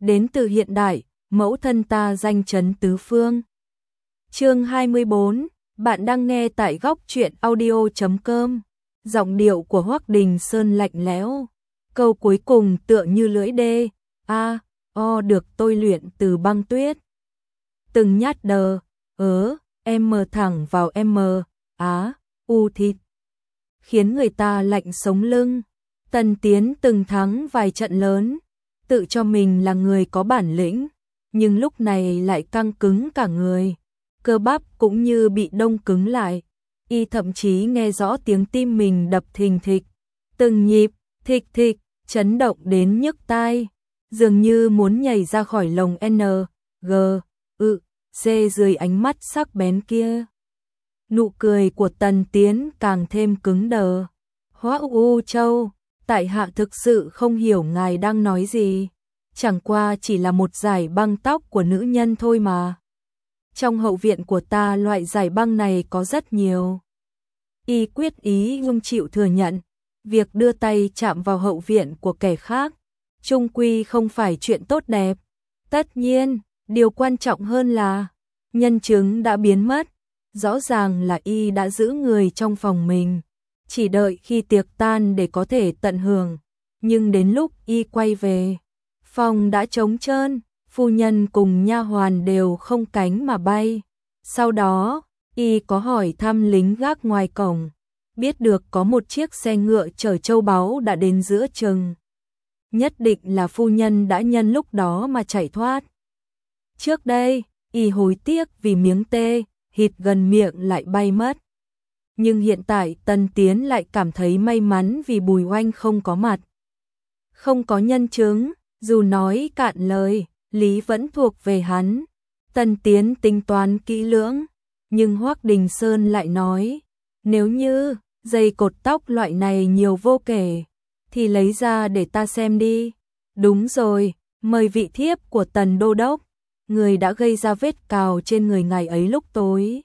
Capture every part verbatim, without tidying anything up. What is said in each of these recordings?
đến từ hiện đại, mẫu thân ta danh chấn tứ phương. Chương hai mươi bốn, bạn đang nghe tại góc truyện audio chấm com. Giọng điệu của Hoắc Đình Sơn lạnh lẽo, câu cuối cùng tựa như lưỡi đê, a, o được tôi luyện từ băng tuyết. Từng nhát đờ, ớ, em thẳng vào em, á, u thịt, khiến người ta lạnh sống lưng. Tần Tiến từng thắng vài trận lớn, tự cho mình là người có bản lĩnh, nhưng lúc này lại căng cứng cả người, cơ bắp cũng như bị đông cứng lại. Y thậm chí nghe rõ tiếng tim mình đập thình thịch, từng nhịp, thịch thịch, chấn động đến nhức tai, dường như muốn nhảy ra khỏi lồng N, G, ự, C dưới ánh mắt sắc bén kia. Nụ cười của Tần Tiến càng thêm cứng đờ. Hoắc U Châu, tại hạ thực sự không hiểu ngài đang nói gì, chẳng qua chỉ là một giải băng tóc của nữ nhân thôi mà. Trong hậu viện của ta loại giải băng này có rất nhiều. Y quyết ý không chịu thừa nhận, việc đưa tay chạm vào hậu viện của kẻ khác, chung quy không phải chuyện tốt đẹp. Tất nhiên, điều quan trọng hơn là, nhân chứng đã biến mất, rõ ràng là Y đã giữ người trong phòng mình, chỉ đợi khi tiệc tan để có thể tận hưởng, nhưng đến lúc Y quay về, phòng đã trống trơn. Phu nhân cùng nha hoàn đều không cánh mà bay. Sau đó, Y có hỏi thăm lính gác ngoài cổng, biết được có một chiếc xe ngựa chở châu báu đã đến giữa chừng. Nhất định là phu nhân đã nhân lúc đó mà chạy thoát. Trước đây, Y hối tiếc vì miếng tê, hít gần miệng lại bay mất. Nhưng hiện tại Tần Tiến lại cảm thấy may mắn vì Bùi Oanh không có mặt. Không có nhân chứng, dù nói cạn lời, lý vẫn thuộc về hắn. Tần Tiến tính toán kỹ lưỡng, nhưng Hoắc Đình Sơn lại nói, nếu như dây cột tóc loại này nhiều vô kể, thì lấy ra để ta xem đi. Đúng rồi, mời vị thiếp của Tần Đô Đốc, người đã gây ra vết cào trên người ngài ấy lúc tối,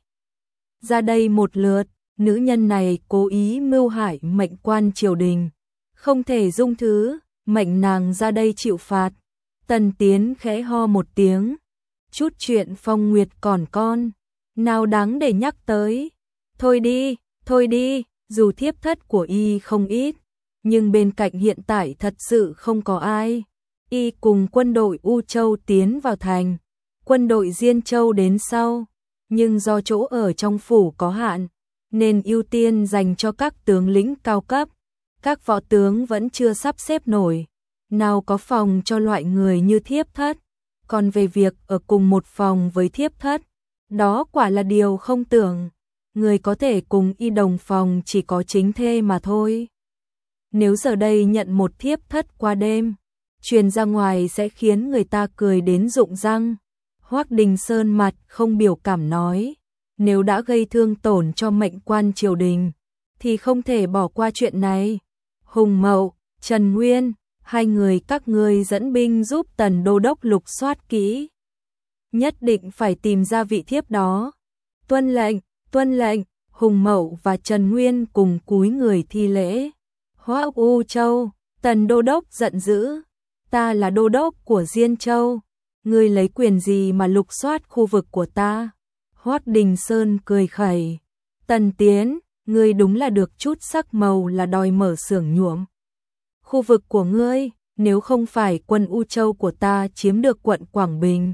ra đây một lượt. Nữ nhân này cố ý mưu hại mệnh quan triều đình, không thể dung thứ, mệnh nàng ra đây chịu phạt. Tần Tiến khẽ ho một tiếng, chút chuyện Phong Nguyệt còn con, nào đáng để nhắc tới. Thôi đi, thôi đi, dù thiếp thất của Y không ít, nhưng bên cạnh hiện tại thật sự không có ai. Y cùng quân đội U Châu tiến vào thành, quân đội Diên Châu đến sau, nhưng do chỗ ở trong phủ có hạn, nên ưu tiên dành cho các tướng lĩnh cao cấp. Các võ tướng vẫn chưa sắp xếp nổi, nào có phòng cho loại người như thiếp thất. Còn về việc ở cùng một phòng với thiếp thất, đó quả là điều không tưởng. Người có thể cùng Y đồng phòng chỉ có chính thê mà thôi. Nếu giờ đây nhận một thiếp thất qua đêm, truyền ra ngoài sẽ khiến người ta cười đến rụng răng. Hoắc Đình Sơn mặt không biểu cảm nói, nếu đã gây thương tổn cho mệnh quan triều đình, thì không thể bỏ qua chuyện này. Hùng Mậu, Trần Nguyên, hai người các ngươi dẫn binh giúp Tần Đô Đốc lục soát kỹ. Nhất định phải tìm ra vị thiếp đó. Tuân lệnh, tuân lệnh. Hùng Mậu và Trần Nguyên cùng cúi người thi lễ. Hoắc U Châu, Tần Đô Đốc giận dữ, ta là Đô Đốc của Diên Châu, ngươi lấy quyền gì mà lục soát khu vực của ta? Hoắc Đình Sơn cười khẩy, Tần Tiến, ngươi đúng là được chút sắc màu là đòi mở xưởng nhuộm. Khu vực của ngươi, nếu không phải quân U Châu của ta chiếm được quận Quảng Bình,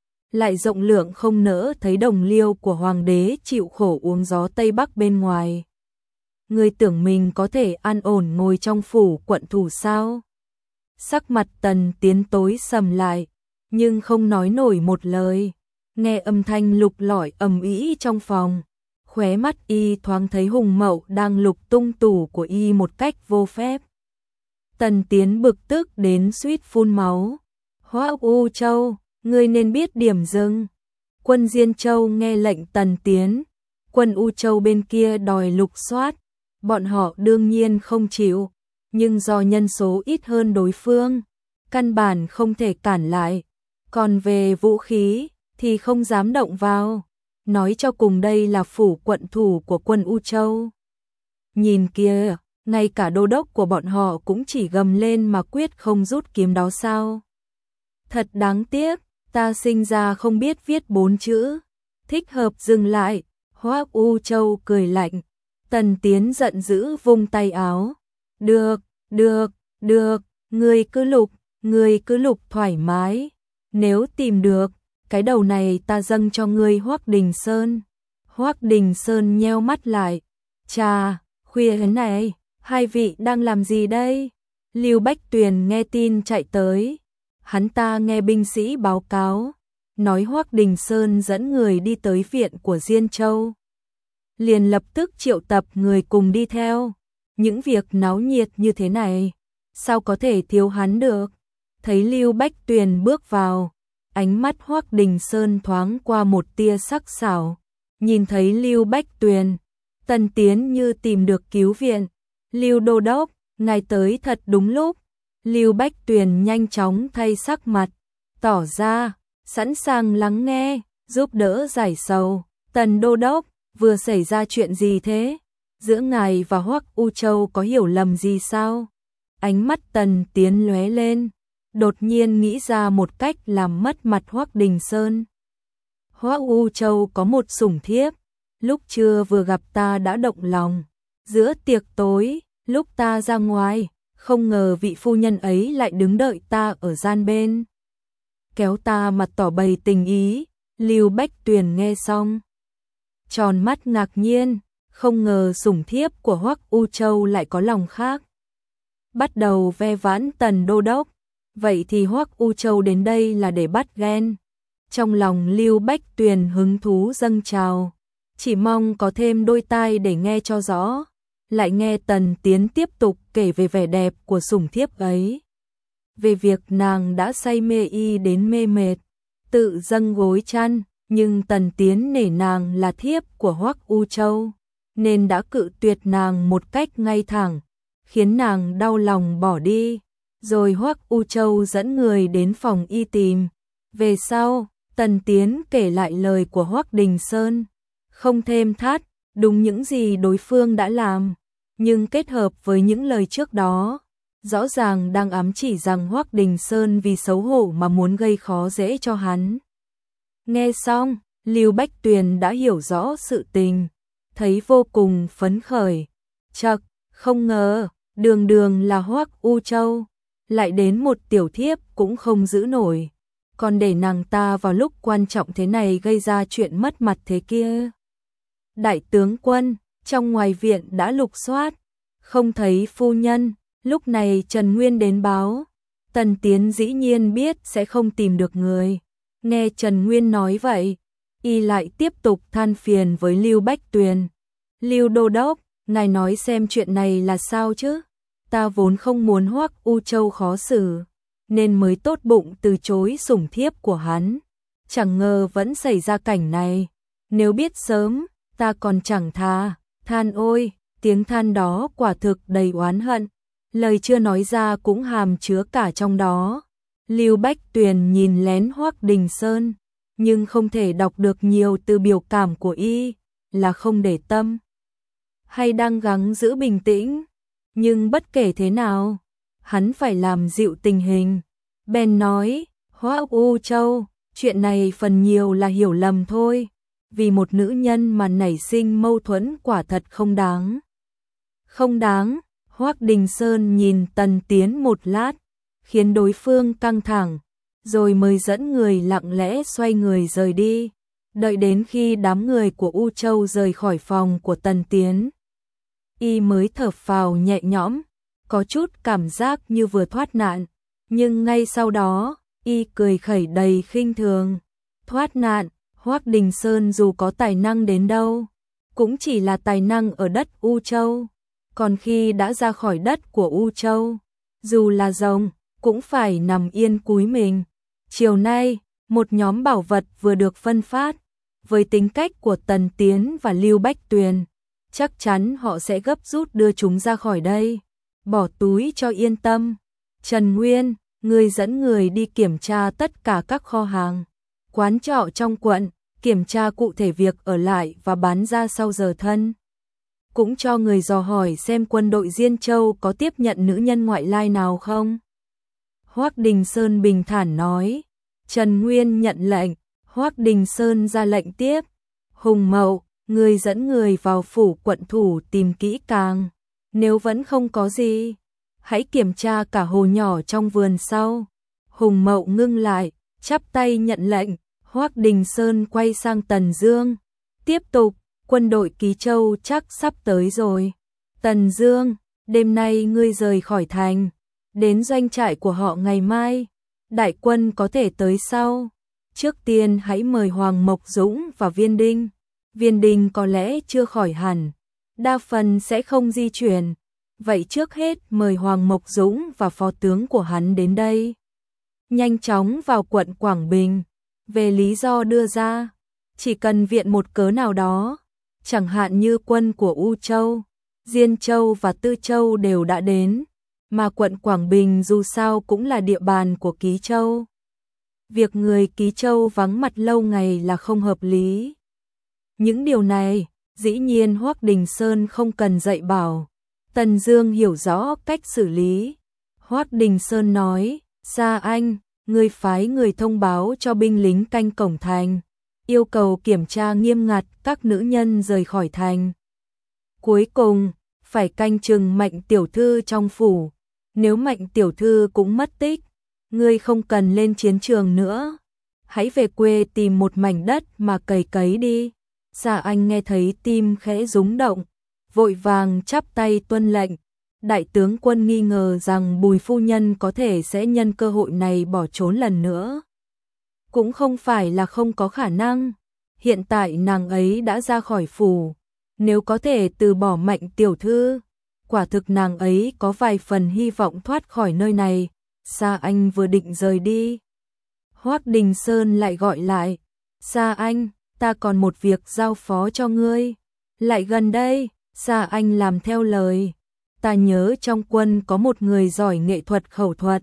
lại rộng lượng không nỡ thấy đồng liêu của hoàng đế chịu khổ uống gió Tây Bắc bên ngoài. Ngươi tưởng mình có thể an ổn ngồi trong phủ quận thủ sao? Sắc mặt Tần Tiến tối sầm lại, nhưng không nói nổi một lời. Nghe âm thanh lục lọi ầm ĩ trong phòng, khóe mắt Y thoáng thấy Hùng Mậu đang lục tung tủ của Y một cách vô phép. Tần Tiến bực tức đến suýt phun máu. Hoắc U Châu, ngươi nên biết điểm dừng. Quân Diên Châu nghe lệnh Tần Tiến, quân U Châu bên kia đòi lục soát, bọn họ đương nhiên không chịu, nhưng do nhân số ít hơn đối phương, căn bản không thể cản lại. Còn về vũ khí thì không dám động vào, nói cho cùng đây là phủ quận thủ của quân U Châu. Nhìn kia, ngay cả đô đốc của bọn họ cũng chỉ gầm lên mà quyết không rút kiếm đó sao? Thật đáng tiếc, ta sinh ra không biết viết bốn chữ. Thích hợp dừng lại, Hoắc U Châu cười lạnh. Tần Tiến giận dữ vung tay áo. Được, được, được, ngươi cứ lục, ngươi cứ lục thoải mái. Nếu tìm được, cái đầu này ta dâng cho ngươi Hoắc Đình Sơn. Hoắc Đình Sơn nheo mắt lại. Chà, khuya thế này, hai vị đang làm gì đây? Lưu Bách Tuyền nghe tin chạy tới. Hắn ta nghe binh sĩ báo cáo, nói Hoắc Đình Sơn dẫn người đi tới viện của Diên Châu. Liền lập tức triệu tập người cùng đi theo. Những việc náo nhiệt như thế này, sao có thể thiếu hắn được? Thấy Lưu Bách Tuyền bước vào, ánh mắt Hoắc Đình Sơn thoáng qua một tia sắc sảo. Nhìn thấy Lưu Bách Tuyền, Tần Tiến như tìm được cứu viện. Lưu Đô Đốc, ngài tới thật đúng lúc. Lưu Bách Tuyền nhanh chóng thay sắc mặt, tỏ ra sẵn sàng lắng nghe, giúp đỡ giải sầu. Tần Đô Đốc, vừa xảy ra chuyện gì thế? Giữa ngài và Hoắc U Châu có hiểu lầm gì sao? Ánh mắt Tần Tiến lóe lên, đột nhiên nghĩ ra một cách làm mất mặt Hoắc Đình Sơn. Hoắc U Châu có một sủng thiếp, lúc trưa vừa gặp ta đã động lòng. Giữa tiệc tối, lúc ta ra ngoài, không ngờ vị phu nhân ấy lại đứng đợi ta ở gian bên. Kéo ta mặt tỏ bày tình ý. Lưu Bách Tuyền nghe xong, tròn mắt ngạc nhiên, không ngờ sủng thiếp của Hoắc U Châu lại có lòng khác. Bắt đầu ve vãn Tần Đô Đốc, vậy thì Hoắc U Châu đến đây là để bắt ghen. Trong lòng Lưu Bách Tuyền hứng thú dâng trào, chỉ mong có thêm đôi tai để nghe cho rõ. Lại nghe Tần Tiến tiếp tục kể về vẻ đẹp của sủng thiếp ấy, về việc nàng đã say mê y đến mê mệt, tự dâng gối chăn, nhưng Tần Tiến nể nàng là thiếp của Hoắc U Châu, nên đã cự tuyệt nàng một cách ngay thẳng, khiến nàng đau lòng bỏ đi. Rồi Hoắc U Châu dẫn người đến phòng y tìm. Về sau, Tần Tiến kể lại lời của Hoắc Đình Sơn, không thêm thắt, đúng những gì đối phương đã làm, nhưng kết hợp với những lời trước đó, rõ ràng đang ám chỉ rằng Hoắc Đình Sơn vì xấu hổ mà muốn gây khó dễ cho hắn. Nghe xong, Lưu Bách Tuyền đã hiểu rõ sự tình, thấy vô cùng phấn khởi. Chậc, không ngờ, đường đường là Hoắc U Châu, lại đến một tiểu thiếp cũng không giữ nổi, còn để nàng ta vào lúc quan trọng thế này gây ra chuyện mất mặt thế kia. Đại tướng quân, trong ngoài viện đã lục soát, không thấy phu nhân. Lúc này Trần Nguyên đến báo, Tần Tiến dĩ nhiên biết sẽ không tìm được người. Nghe Trần Nguyên nói vậy, y lại tiếp tục than phiền với Lưu Bách Tuyền. Lưu Đô Đốc, ngài nói xem chuyện này là sao chứ? Ta vốn không muốn Hoắc U Châu khó xử, nên mới tốt bụng từ chối sủng thiếp của hắn. Chẳng ngờ vẫn xảy ra cảnh này. Nếu biết sớm, ta còn chẳng tha. Than ôi, tiếng than đó quả thực đầy oán hận. Lời chưa nói ra cũng hàm chứa cả trong đó. Lưu Bách Tuyền nhìn lén Hoắc Đình Sơn, nhưng không thể đọc được nhiều từ biểu cảm của y, là không để tâm, hay đang gắng giữ bình tĩnh. Nhưng bất kể thế nào, hắn phải làm dịu tình hình. Bèn nói, Hoắc U Châu, chuyện này phần nhiều là hiểu lầm thôi. Vì một nữ nhân mà nảy sinh mâu thuẫn quả thật không đáng. Không đáng. Hoắc Đình Sơn nhìn Tần Tiến một lát, khiến đối phương căng thẳng, rồi mới dẫn người lặng lẽ xoay người rời đi. Đợi đến khi đám người của U Châu rời khỏi phòng của Tần Tiến, y mới thở phào nhẹ nhõm, có chút cảm giác như vừa thoát nạn. Nhưng ngay sau đó, y cười khẩy đầy khinh thường. Thoát nạn, Hoắc Đình Sơn dù có tài năng đến đâu, cũng chỉ là tài năng ở đất U Châu. Còn khi đã ra khỏi đất của U Châu, dù là rồng, cũng phải nằm yên cúi mình. Chiều nay, một nhóm bảo vật vừa được phân phát. Với tính cách của Tần Tiến và Lưu Bách Tuyền, chắc chắn họ sẽ gấp rút đưa chúng ra khỏi đây. Bỏ túi cho yên tâm. Trần Nguyên, người dẫn người đi kiểm tra tất cả các kho hàng, quán trọ trong quận, kiểm tra cụ thể việc ở lại và bán ra sau giờ thân. Cũng cho người dò hỏi xem quân đội Diên Châu có tiếp nhận nữ nhân ngoại lai nào không. Hoắc Đình Sơn bình thản nói, Trần Nguyên nhận lệnh, Hoắc Đình Sơn ra lệnh tiếp. Hùng Mậu, người dẫn người vào phủ quận thủ tìm kỹ càng. Nếu vẫn không có gì, hãy kiểm tra cả hồ nhỏ trong vườn sau. Hùng Mậu ngưng lại, chắp tay nhận lệnh. Hoắc Đình Sơn quay sang Tần Dương. Tiếp tục, quân đội Ký Châu chắc sắp tới rồi. Tần Dương, đêm nay ngươi rời khỏi thành, đến doanh trại của họ ngày mai. Đại quân có thể tới sau. Trước tiên hãy mời Hoàng Mộc Dũng và Viên Đinh. Viên Đinh có lẽ chưa khỏi hẳn, đa phần sẽ không di chuyển. Vậy trước hết mời Hoàng Mộc Dũng và phó tướng của hắn đến đây. Nhanh chóng vào quận Quảng Bình. Về lý do đưa ra, chỉ cần viện một cớ nào đó, chẳng hạn như quân của U Châu, Diên Châu và Tư Châu đều đã đến, mà quận Quảng Bình dù sao cũng là địa bàn của Ký Châu. Việc người Ký Châu vắng mặt lâu ngày là không hợp lý. Những điều này, dĩ nhiên Hoắc Đình Sơn không cần dạy bảo. Tần Dương hiểu rõ cách xử lý. Hoắc Đình Sơn nói, Sa Anh, ngươi phái người thông báo cho binh lính canh cổng thành, yêu cầu kiểm tra nghiêm ngặt các nữ nhân rời khỏi thành. Cuối cùng, phải canh chừng Mạnh tiểu thư trong phủ. Nếu Mạnh tiểu thư cũng mất tích, ngươi không cần lên chiến trường nữa. Hãy về quê tìm một mảnh đất mà cày cấy đi. Sa Anh nghe thấy tim khẽ rúng động, vội vàng chắp tay tuân lệnh. Đại tướng quân nghi ngờ rằng Bùi phu nhân có thể sẽ nhân cơ hội này bỏ trốn lần nữa. Cũng không phải là không có khả năng. Hiện tại nàng ấy đã ra khỏi phủ. Nếu có thể từ bỏ Mạnh tiểu thư, quả thực nàng ấy có vài phần hy vọng thoát khỏi nơi này. Sa Anh vừa định rời đi, Hoắc Đình Sơn lại gọi lại. Sa Anh, ta còn một việc giao phó cho ngươi. Lại gần đây. Sa Anh làm theo lời. Ta nhớ trong quân có một người giỏi nghệ thuật khẩu thuật.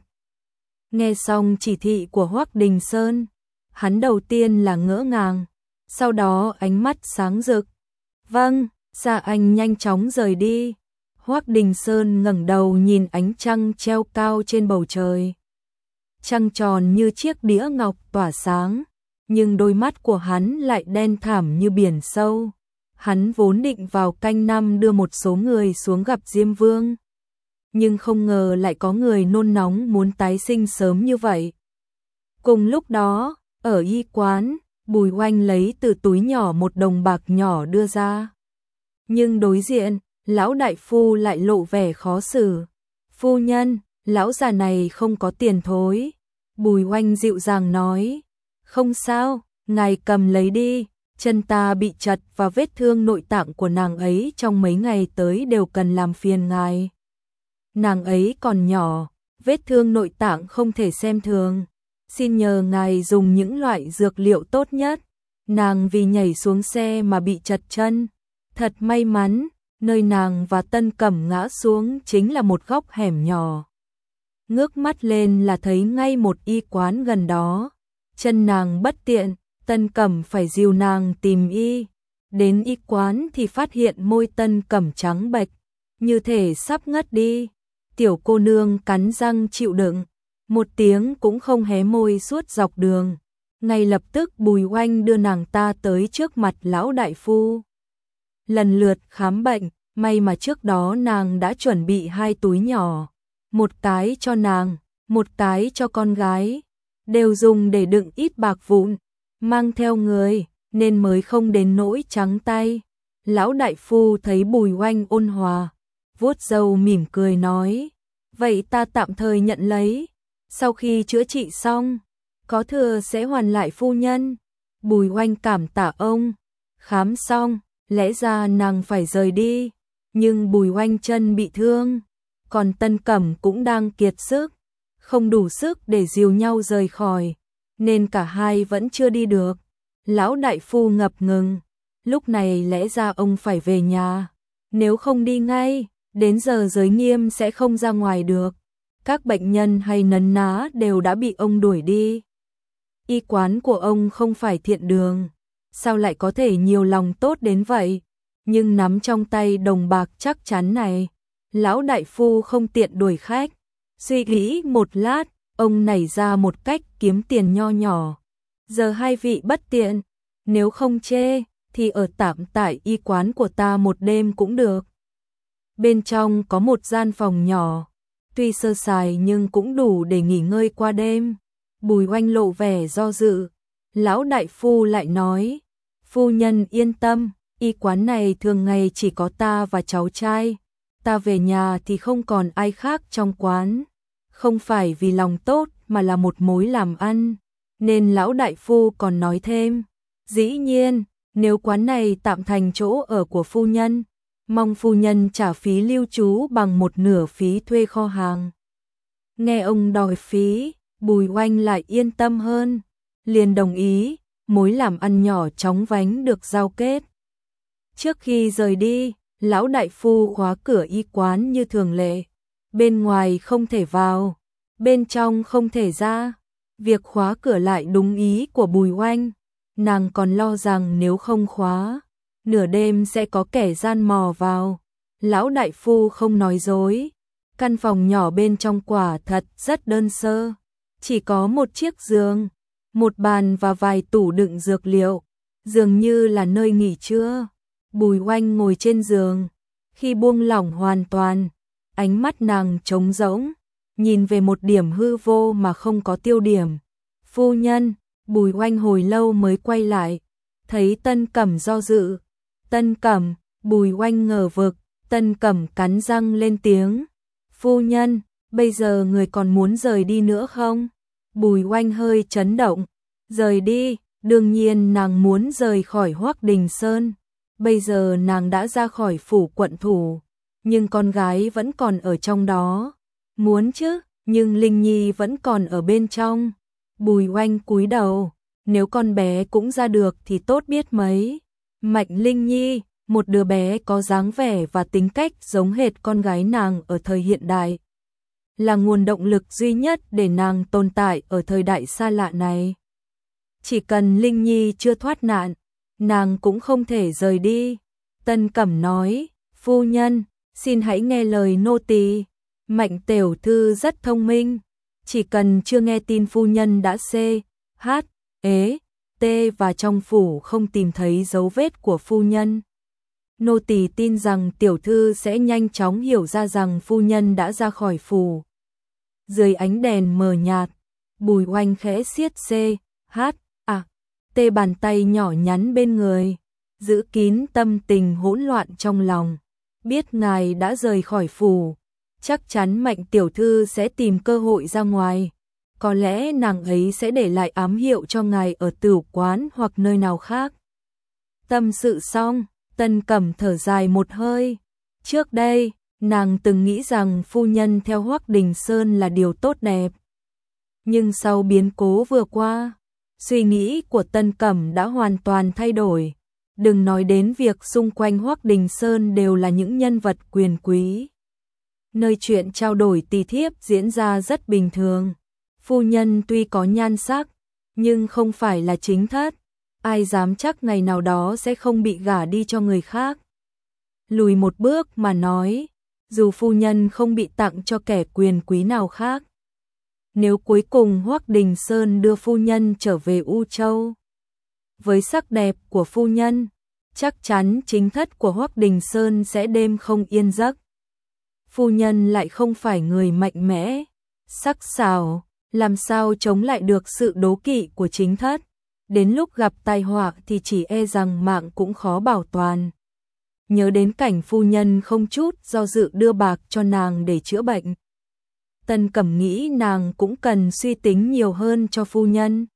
Nghe xong chỉ thị của Hoắc Đình Sơn, hắn đầu tiên là ngỡ ngàng, sau đó ánh mắt sáng rực. Vâng. Sa Anh nhanh chóng rời đi. Hoắc Đình Sơn ngẩng đầu nhìn ánh trăng treo cao trên bầu trời. Trăng tròn như chiếc đĩa ngọc tỏa sáng, nhưng đôi mắt của hắn lại đen thẳm như biển sâu. Hắn vốn định vào canh năm đưa một số người xuống gặp Diêm Vương, nhưng không ngờ lại có người nôn nóng muốn tái sinh sớm như vậy. Cùng lúc đó, ở y quán, Bùi Oanh lấy từ túi nhỏ một đồng bạc nhỏ đưa ra. Nhưng đối diện, lão đại phu lại lộ vẻ khó xử. Phu nhân, lão già này không có tiền thối. Bùi Oanh dịu dàng nói. Không sao, ngài cầm lấy đi. Chân ta bị chật và vết thương nội tạng của nàng ấy trong mấy ngày tới đều cần làm phiền ngài. Nàng ấy còn nhỏ, vết thương nội tạng không thể xem thường. Xin nhờ ngài dùng những loại dược liệu tốt nhất. Nàng vì nhảy xuống xe mà bị chật chân. Thật may mắn, nơi nàng và Tân Cẩm ngã xuống chính là một góc hẻm nhỏ. Ngước mắt lên là thấy ngay một y quán gần đó. Chân nàng bất tiện, Tân Cẩm phải dìu nàng tìm y. Đến y quán thì phát hiện môi Tân Cẩm trắng bệch, như thể sắp ngất đi. Tiểu cô nương cắn răng chịu đựng, một tiếng cũng không hé môi suốt dọc đường. Ngay lập tức Bùi Oanh đưa nàng ta tới trước mặt lão đại phu. Lần lượt khám bệnh, may mà trước đó nàng đã chuẩn bị hai túi nhỏ. Một cái cho nàng, một cái cho con gái. Đều dùng để đựng ít bạc vụn, mang theo người, nên mới không đến nỗi trắng tay. Lão đại phu thấy Bùi Oanh ôn hòa, vuốt râu mỉm cười nói. Vậy ta tạm thời nhận lấy. Sau khi chữa trị xong, có thừa sẽ hoàn lại phu nhân. Bùi Oanh cảm tạ ông. Khám xong, lẽ ra nàng phải rời đi, nhưng Bùi Oanh chân bị thương, còn Tân Cẩm cũng đang kiệt sức, không đủ sức để dìu nhau rời khỏi, nên cả hai vẫn chưa đi được. Lão đại phu ngập ngừng, lúc này lẽ ra ông phải về nhà, nếu không đi ngay, đến giờ giới nghiêm sẽ không ra ngoài được. Các bệnh nhân hay nấn ná đều đã bị ông đuổi đi. Y quán của ông không phải thiện đường, sao lại có thể nhiều lòng tốt đến vậy? Nhưng nắm trong tay đồng bạc chắc chắn này, lão đại phu không tiện đuổi khách. Suy nghĩ một lát, ông nảy ra một cách kiếm tiền nho nhỏ. Giờ hai vị bất tiện, nếu không chê, thì ở tạm tại y quán của ta một đêm cũng được. Bên trong có một gian phòng nhỏ, tuy sơ sài nhưng cũng đủ để nghỉ ngơi qua đêm. Bùi Oanh lộ vẻ do dự, lão đại phu lại nói, phu nhân yên tâm, y quán này thường ngày chỉ có ta và cháu trai, ta về nhà thì không còn ai khác trong quán, không phải vì lòng tốt mà là một mối làm ăn. Nên lão đại phu còn nói thêm, dĩ nhiên, nếu quán này tạm thành chỗ ở của phu nhân, mong phu nhân trả phí lưu trú bằng một nửa phí thuê kho hàng. Nghe ông đòi phí, Bùi Oanh lại yên tâm hơn, liền đồng ý, mối làm ăn nhỏ chóng vánh được giao kết. Trước khi rời đi, lão đại phu khóa cửa y quán như thường lệ, bên ngoài không thể vào, bên trong không thể ra. Việc khóa cửa lại đúng ý của Bùi Oanh, nàng còn lo rằng nếu không khóa, nửa đêm sẽ có kẻ gian mò vào. Lão đại phu không nói dối, căn phòng nhỏ bên trong quả thật rất đơn sơ, chỉ có một chiếc giường, một bàn và vài tủ đựng dược liệu, dường như là nơi nghỉ trưa. Bùi Oanh ngồi trên giường, khi buông lỏng hoàn toàn, ánh mắt nàng trống rỗng, nhìn về một điểm hư vô mà không có tiêu điểm. Phu nhân, Bùi Oanh hồi lâu mới quay lại, thấy Tân Cẩm do dự. Tân Cẩm, Bùi Oanh ngờ vực, Tân Cẩm cắn răng lên tiếng. Phu nhân, bây giờ người còn muốn rời đi nữa không? Bùi Oanh hơi chấn động. Rời đi, đương nhiên nàng muốn rời khỏi Hoắc Đình Sơn. Bây giờ nàng đã ra khỏi phủ quận thủ, nhưng con gái vẫn còn ở trong đó. Muốn chứ, nhưng Linh Nhi vẫn còn ở bên trong. Bùi Oanh cúi đầu, nếu con bé cũng ra được thì tốt biết mấy. Mạnh Linh Nhi, một đứa bé có dáng vẻ và tính cách giống hệt con gái nàng ở thời hiện đại, là nguồn động lực duy nhất để nàng tồn tại ở thời đại xa lạ này. Chỉ cần Linh Nhi chưa thoát nạn, nàng cũng không thể rời đi. Tân Cẩm nói, phu nhân, xin hãy nghe lời nô tỳ. Mạnh tiểu thư rất thông minh, chỉ cần chưa nghe tin phu nhân đã c, h, ế, t và trong phủ không tìm thấy dấu vết của phu nhân, nô tỳ tin rằng tiểu thư sẽ nhanh chóng hiểu ra rằng phu nhân đã ra khỏi phủ. Dưới ánh đèn mờ nhạt, Bùi Oanh khẽ siết c, h, a, t bàn tay nhỏ nhắn bên người, giữ kín tâm tình hỗn loạn trong lòng. Biết ngài đã rời khỏi phủ, chắc chắn Mạnh tiểu thư sẽ tìm cơ hội ra ngoài. Có lẽ nàng ấy sẽ để lại ám hiệu cho ngài ở tửu quán hoặc nơi nào khác. Tâm sự xong, Tân Cẩm thở dài một hơi. Trước đây, nàng từng nghĩ rằng phu nhân theo Hoắc Đình Sơn là điều tốt đẹp. Nhưng sau biến cố vừa qua, suy nghĩ của Tân Cẩm đã hoàn toàn thay đổi. Đừng nói đến việc xung quanh Hoắc Đình Sơn đều là những nhân vật quyền quý, nơi chuyện trao đổi tỳ thiếp diễn ra rất bình thường. Phu nhân tuy có nhan sắc, nhưng không phải là chính thất, ai dám chắc ngày nào đó sẽ không bị gả đi cho người khác. Lùi một bước mà nói, dù phu nhân không bị tặng cho kẻ quyền quý nào khác, nếu cuối cùng Hoắc Đình Sơn đưa phu nhân trở về U Châu, với sắc đẹp của phu nhân, chắc chắn chính thất của Hoắc Đình Sơn sẽ đêm không yên giấc. Phu nhân lại không phải người mạnh mẽ, sắc sảo, làm sao chống lại được sự đố kỵ của chính thất. Đến lúc gặp tai họa thì chỉ e rằng mạng cũng khó bảo toàn. Nhớ đến cảnh phu nhân không chút do dự đưa bạc cho nàng để chữa bệnh, Tân Cẩm nghĩ nàng cũng cần suy tính nhiều hơn cho phu nhân.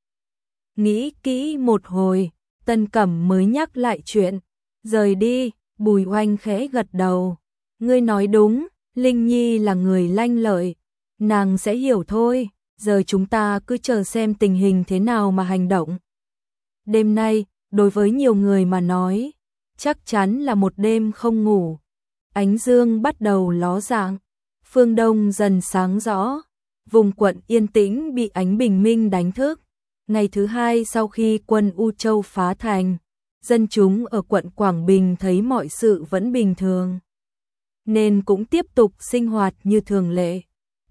Nghĩ kỹ một hồi, Tân Cẩm mới nhắc lại chuyện. Rời đi, Bùi Oanh khẽ gật đầu. Ngươi nói đúng, Linh Nhi là người lanh lợi, nàng sẽ hiểu thôi. Giờ chúng ta cứ chờ xem tình hình thế nào mà hành động. Đêm nay, đối với nhiều người mà nói, chắc chắn là một đêm không ngủ. Ánh dương bắt đầu ló dạng, phương đông dần sáng rõ, vùng quận yên tĩnh bị ánh bình minh đánh thức. Ngày thứ hai sau khi quân U Châu phá thành, dân chúng ở quận Quảng Bình thấy mọi sự vẫn bình thường, nên cũng tiếp tục sinh hoạt như thường lệ.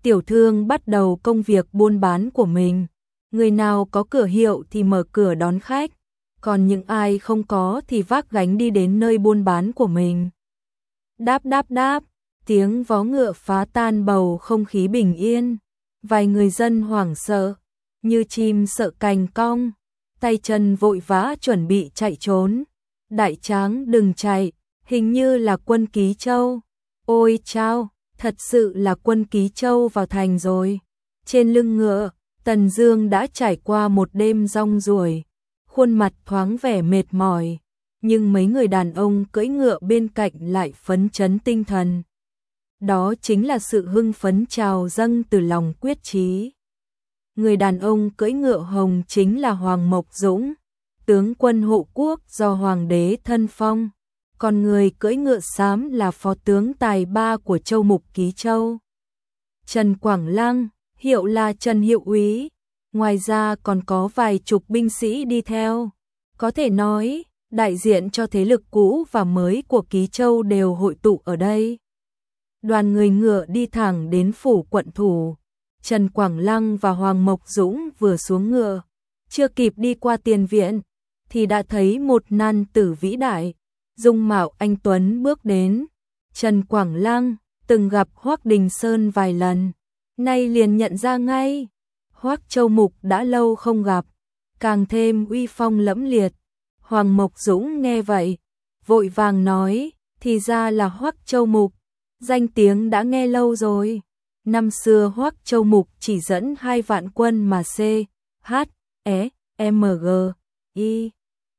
tiểu thương bắt đầu công việc buôn bán của mình. Người nào có cửa hiệu thì mở cửa đón khách, còn những ai không có thì vác gánh đi đến nơi buôn bán của mình. Đáp đáp đáp, tiếng vó ngựa phá tan bầu không khí bình yên. Vài người dân hoảng sợ, như chim sợ cành cong, tay chân vội vã chuẩn bị chạy trốn. Đại tráng đừng chạy, hình như là quân Ký Châu. Ôi chao, thật sự là quân Ký Châu vào thành rồi. Trên lưng ngựa, Tần Dương đã trải qua một đêm rong ruổi, khuôn mặt thoáng vẻ mệt mỏi, nhưng mấy người đàn ông cưỡi ngựa bên cạnh lại phấn chấn tinh thần. Đó chính là sự hưng phấn trào dâng từ lòng quyết chí. Người đàn ông cưỡi ngựa hồng chính là Hoàng Mộc Dũng, tướng quân hộ quốc do hoàng đế thân phong, còn người cưỡi ngựa xám là phó tướng tài ba của châu mục Ký Châu. Trần Quảng Lăng, hiệu là Trần Hiệu Úy, ngoài ra còn có vài chục binh sĩ đi theo. Có thể nói, đại diện cho thế lực cũ và mới của Ký Châu đều hội tụ ở đây. Đoàn người ngựa đi thẳng đến phủ quận thủ. Trần Quảng Lăng và Hoàng Mộc Dũng vừa xuống ngựa, chưa kịp đi qua tiền viện, thì đã thấy một nam tử vĩ đại, dung mạo anh tuấn bước đến. Trần Quảng Lăng từng gặp Hoắc Đình Sơn vài lần, nay liền nhận ra ngay. Hoắc Châu Mục đã lâu không gặp, càng thêm uy phong lẫm liệt. Hoàng Mộc Dũng nghe vậy, vội vàng nói, thì ra là Hoắc Châu Mục, danh tiếng đã nghe lâu rồi. Năm xưa Hoắc Châu Mục chỉ dẫn hai vạn quân mà C, H, E, M, G, I,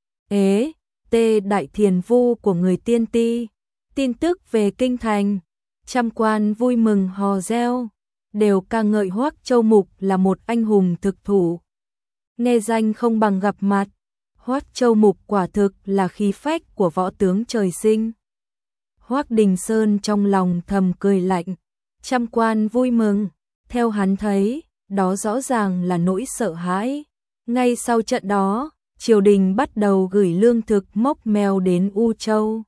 E, T đại thiền vu của người Tiên Ti. Tin tức về kinh thành, trăm quan vui mừng hò reo, đều ca ngợi Hoắc Châu Mục là một anh hùng thực thụ. Nghe danh không bằng gặp mặt, Hoắc Châu Mục quả thực là khí phách của võ tướng trời sinh. Hoắc Đình Sơn trong lòng thầm cười lạnh, trăm quan vui mừng, theo hắn thấy, đó rõ ràng là nỗi sợ hãi. Ngay sau trận đó, triều đình bắt đầu gửi lương thực mốc meo đến U Châu.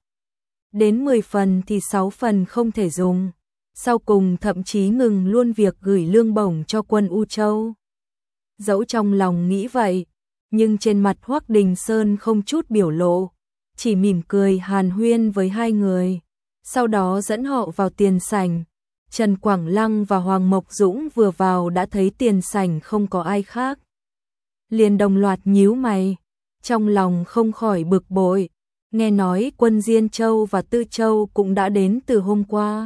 Đến mười phần thì sáu phần không thể dùng, sau cùng thậm chí ngừng luôn việc gửi lương bổng cho quân U Châu. Dẫu trong lòng nghĩ vậy, nhưng trên mặt Hoắc Đình Sơn không chút biểu lộ, chỉ mỉm cười hàn huyên với hai người, sau đó dẫn họ vào tiền sảnh. Trần Quảng Lăng và Hoàng Mộc Dũng vừa vào đã thấy tiền sảnh không có ai khác, liền đồng loạt nhíu mày, trong lòng không khỏi bực bội. Nghe nói quân Diên Châu và Tư Châu cũng đã đến từ hôm qua,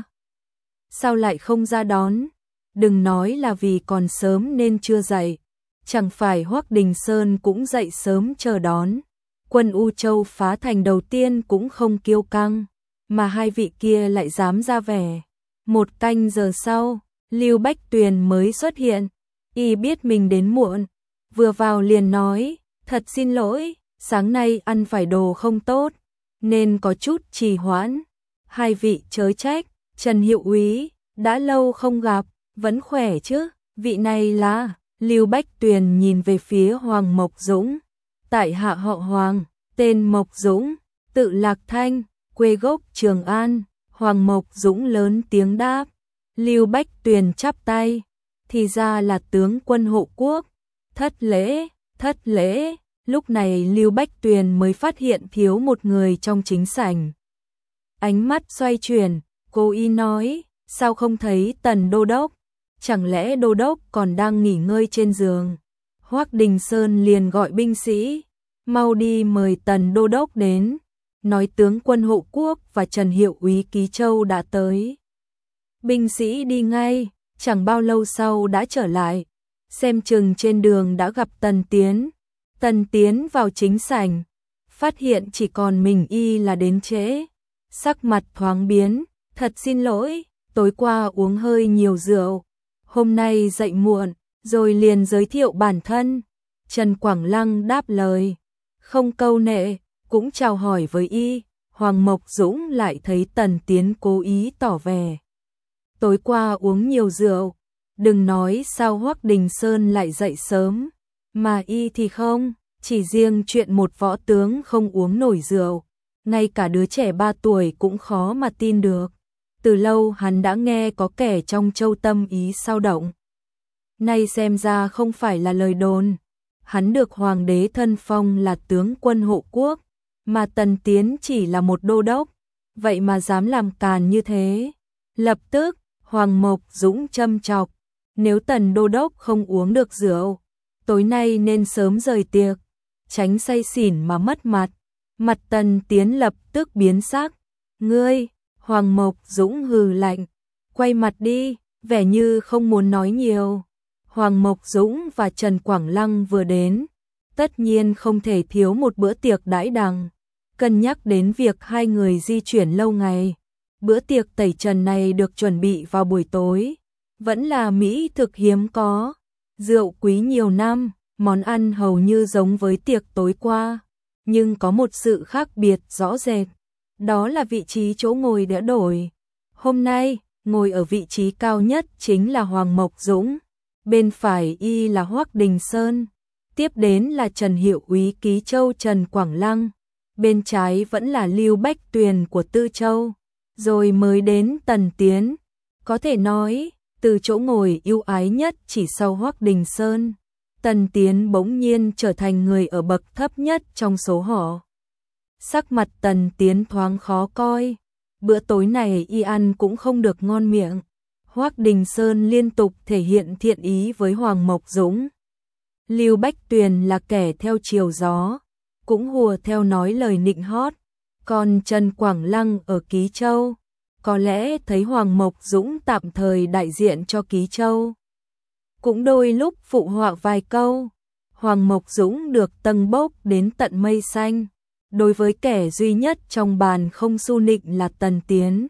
sao lại không ra đón? Đừng nói là vì còn sớm nên chưa dậy, chẳng phải Hoắc Đình Sơn cũng dậy sớm chờ đón. Quân U Châu phá thành đầu tiên cũng không kiêu căng, mà hai vị kia lại dám ra vẻ. Một canh giờ sau, Lưu Bách Tuyền mới xuất hiện, y biết mình đến muộn, vừa vào liền nói, thật xin lỗi, sáng nay ăn phải đồ không tốt, nên có chút trì hoãn. Hai vị chớ trách. Trần Hiệu Úy, đã lâu không gặp, vẫn khỏe chứ? Vị này là... Lưu Bách Tuyền nhìn về phía Hoàng Mộc Dũng. Tại hạ họ Hoàng, tên Mộc Dũng, tự Lạc Thanh, quê gốc Trường An. Hoàng Mộc Dũng lớn tiếng đáp. Lưu Bách Tuyền chắp tay, thì ra là tướng quân hộ quốc. Thất lễ, thất lễ. Lúc này Lưu Bách Tuyền mới phát hiện thiếu một người trong chính sảnh. Ánh mắt xoay chuyển, cô y nói, sao không thấy Tần Đô Đốc? Chẳng lẽ Đô Đốc còn đang nghỉ ngơi trên giường? Hoắc Đình Sơn liền gọi binh sĩ, mau đi mời Tần Đô Đốc đến, nói tướng quân hộ quốc và Trần Hiệu Úy Ký Châu đã tới. Binh sĩ đi ngay, chẳng bao lâu sau đã trở lại, xem chừng trên đường đã gặp Tần Tiến. Tần Tiến vào chính sảnh, phát hiện chỉ còn mình y là đến trễ, sắc mặt thoáng biến, thật xin lỗi, tối qua uống hơi nhiều rượu, hôm nay dậy muộn, rồi liền giới thiệu bản thân. Trần Quảng Lăng đáp lời, không câu nệ, cũng chào hỏi với y. Hoàng Mộc Dũng lại thấy Tần Tiến cố ý tỏ vẻ, tối qua uống nhiều rượu, đừng nói sao Hoắc Đình Sơn lại dậy sớm, mà y thì không, chỉ riêng chuyện một võ tướng không uống nổi rượu, ngay cả đứa trẻ ba tuổi cũng khó mà tin được. Từ lâu hắn đã nghe có kẻ trong châu tâm ý sao động. Nay xem ra không phải là lời đồn. Hắn được hoàng đế thân phong là tướng quân hộ quốc, mà Tần Tiến chỉ là một đô đốc, vậy mà dám làm càn như thế. Lập tức, Hoàng Mộc Dũng châm chọc, nếu Tần đô đốc không uống được rượu, tối nay nên sớm rời tiệc, tránh say xỉn mà mất mặt. Mặt Tần Tiến lập tức biến sắc. Ngươi, Hoàng Mộc Dũng hừ lạnh, quay mặt đi, vẻ như không muốn nói nhiều. Hoàng Mộc Dũng và Trần Quảng Lăng vừa đến, tất nhiên không thể thiếu một bữa tiệc đãi đằng. Cân nhắc đến việc hai người di chuyển lâu ngày, bữa tiệc tẩy trần này được chuẩn bị vào buổi tối, vẫn là mỹ thực hiếm có, rượu quý nhiều năm, món ăn hầu như giống với tiệc tối qua, nhưng có một sự khác biệt rõ rệt, đó là vị trí chỗ ngồi đã đổi. Hôm nay, ngồi ở vị trí cao nhất chính là Hoàng Mộc Dũng, bên phải y là Hoắc Đình Sơn, tiếp đến là Trần Hiệu úy Ký Châu Trần Quảng Lăng, bên trái vẫn là Lưu Bách Tuyền của Tư Châu, rồi mới đến Tần Tiến. Có thể nói, từ chỗ ngồi ưu ái nhất chỉ sau Hoắc Đình Sơn, Tần Tiến bỗng nhiên trở thành người ở bậc thấp nhất trong số họ. Sắc mặt Tần Tiến thoáng khó coi, bữa tối này y ăn cũng không được ngon miệng. Hoắc Đình Sơn liên tục thể hiện thiện ý với Hoàng Mộc Dũng. Lưu Bách Tuyền là kẻ theo chiều gió, cũng hùa theo nói lời nịnh hót, còn Trần Quảng Lăng ở Ký Châu, có lẽ thấy Hoàng Mộc Dũng tạm thời đại diện cho Ký Châu, cũng đôi lúc phụ họa vài câu. Hoàng Mộc Dũng được tâng bốc đến tận mây xanh, đối với kẻ duy nhất trong bàn không xu nịnh là Tần Tiến,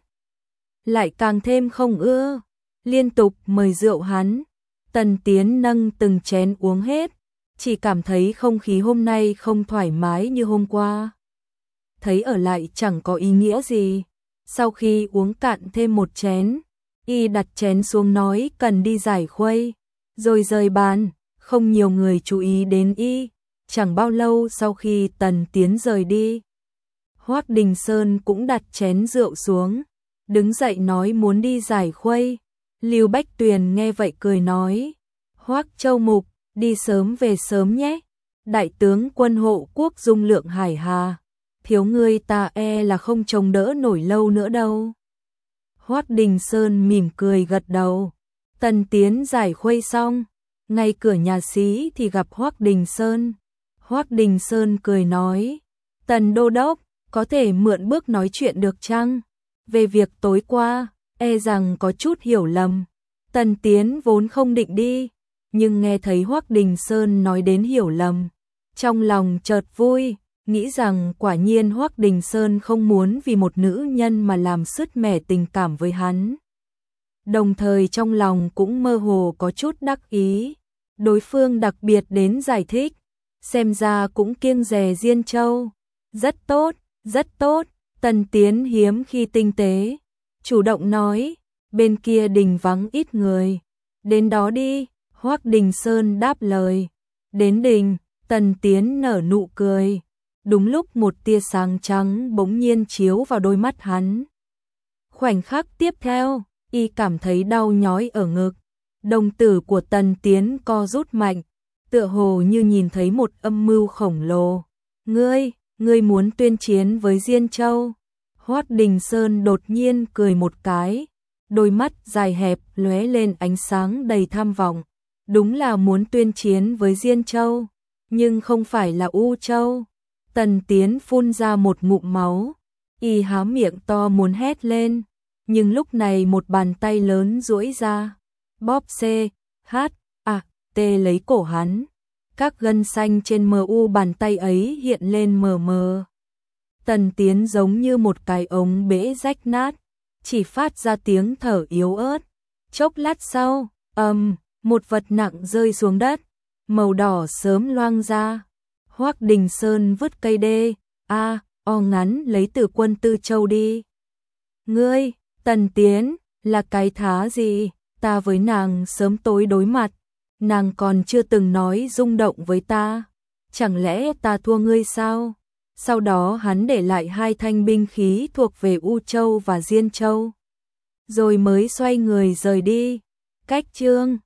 lại càng thêm không ưa, liên tục mời rượu hắn. Tần Tiến nâng từng chén uống hết, chỉ cảm thấy không khí hôm nay không thoải mái như hôm qua. Thấy ở lại chẳng có ý nghĩa gì. Sau khi uống cạn thêm một chén, y đặt chén xuống nói cần đi giải khuây, rồi rời bàn, không nhiều người chú ý đến y. Chẳng bao lâu sau khi Tần Tiến rời đi, Hoắc Đình Sơn cũng đặt chén rượu xuống, đứng dậy nói muốn đi giải khuây. Lưu Bách Tuyền nghe vậy cười nói, Hoắc Châu Mục, đi sớm về sớm nhé. Đại tướng quân hộ quốc dung lượng hải hà, thiếu ngươi ta e là không chống đỡ nổi lâu nữa đâu. Hoắc Đình Sơn mỉm cười gật đầu. Tần Tiến giải khuây xong, ngay cửa nhà xí thì gặp Hoắc Đình Sơn. Hoắc Đình Sơn cười nói, Tần đô đốc, có thể mượn bước nói chuyện được chăng? Về việc tối qua, e rằng có chút hiểu lầm. Tần Tiến vốn không định đi, nhưng nghe thấy Hoắc Đình Sơn nói đến hiểu lầm, trong lòng chợt vui, nghĩ rằng quả nhiên Hoắc Đình Sơn không muốn vì một nữ nhân mà làm sứt mẻ tình cảm với hắn. Đồng thời trong lòng cũng mơ hồ có chút đắc ý, đối phương đặc biệt đến giải thích, xem ra cũng kiêng dè Diên Châu. Rất tốt, rất tốt. Tần Tiến hiếm khi tinh tế, chủ động nói, bên kia đình vắng ít người, đến đó đi. Hoắc Đình Sơn đáp lời. Đến đình, Tần Tiến nở nụ cười. Đúng lúc một tia sáng trắng bỗng nhiên chiếu vào đôi mắt hắn. Khoảnh khắc tiếp theo, y cảm thấy đau nhói ở ngực. Đồng tử của Tần Tiến co rút mạnh, tựa hồ như nhìn thấy một âm mưu khổng lồ. Ngươi, ngươi muốn tuyên chiến với Diên Châu? Hoắc Đình Sơn đột nhiên cười một cái, đôi mắt dài hẹp lóe lên ánh sáng đầy tham vọng. Đúng là muốn tuyên chiến với Diên Châu, nhưng không phải là U Châu. Tần Tiến phun ra một ngụm máu, y há miệng to muốn hét lên, nhưng lúc này một bàn tay lớn duỗi ra, bóp C, H, A, T lấy cổ hắn. Các gân xanh trên mờ u bàn tay ấy hiện lên mờ mờ. Tần Tiến giống như một cái ống bể rách nát, chỉ phát ra tiếng thở yếu ớt. Chốc lát sau, ầm, um, một vật nặng rơi xuống đất, màu đỏ sớm loang ra. Hoắc Đình Sơn vứt cây đê, a, o ngắn lấy từ quân Tư Châu đi. Ngươi, Tần Tiến, là cái thá gì? Ta với nàng sớm tối đối mặt, nàng còn chưa từng nói rung động với ta. Chẳng lẽ ta thua ngươi sao? Sau đó hắn để lại hai thanh binh khí thuộc về U Châu và Diên Châu. rồi mới xoay người rời đi. Cách chương